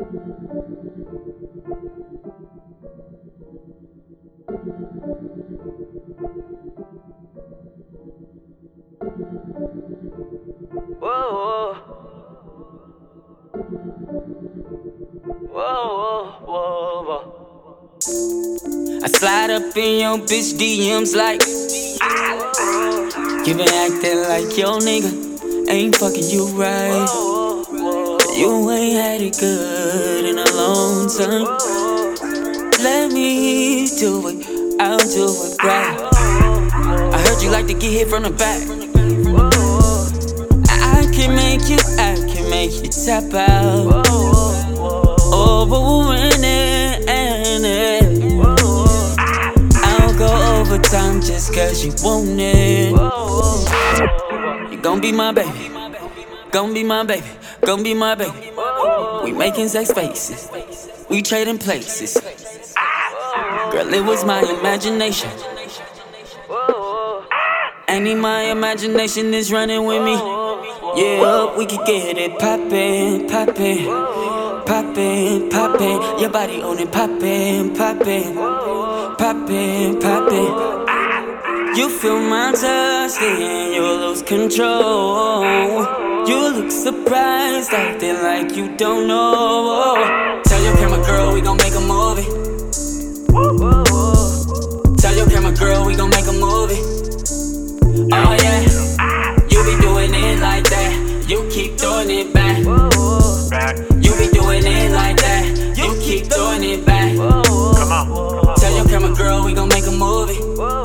Whoa, whoa, whoa, whoa. I slide up in your bitch DMs like you been acting like your nigga ain't fucking you right. You ain't had it good in a long time. Let me do it, I'll do it right. I heard you like to get hit from the back. I can make you tap out. Overwinning. I'll go overtime just cause you want it. You gon' be my baby, gon' be my baby, gon' be my baby. We making sex faces, we trading places. Girl, it was my imagination. Any my imagination is running with me. Yeah, we could get it poppin', poppin', poppin', poppin'. Your body on it poppin', poppin', poppin', poppin'. You feel my touch, then you lose control. You look surprised, acting like you don't know. Tell your camera girl we gon' make a movie. Tell your camera girl we gon' make a movie. Oh yeah, you be doing it like that, you keep doing it back. You be doing it like that, you keep doing it back. Come on. Tell your camera girl we gon' make a movie.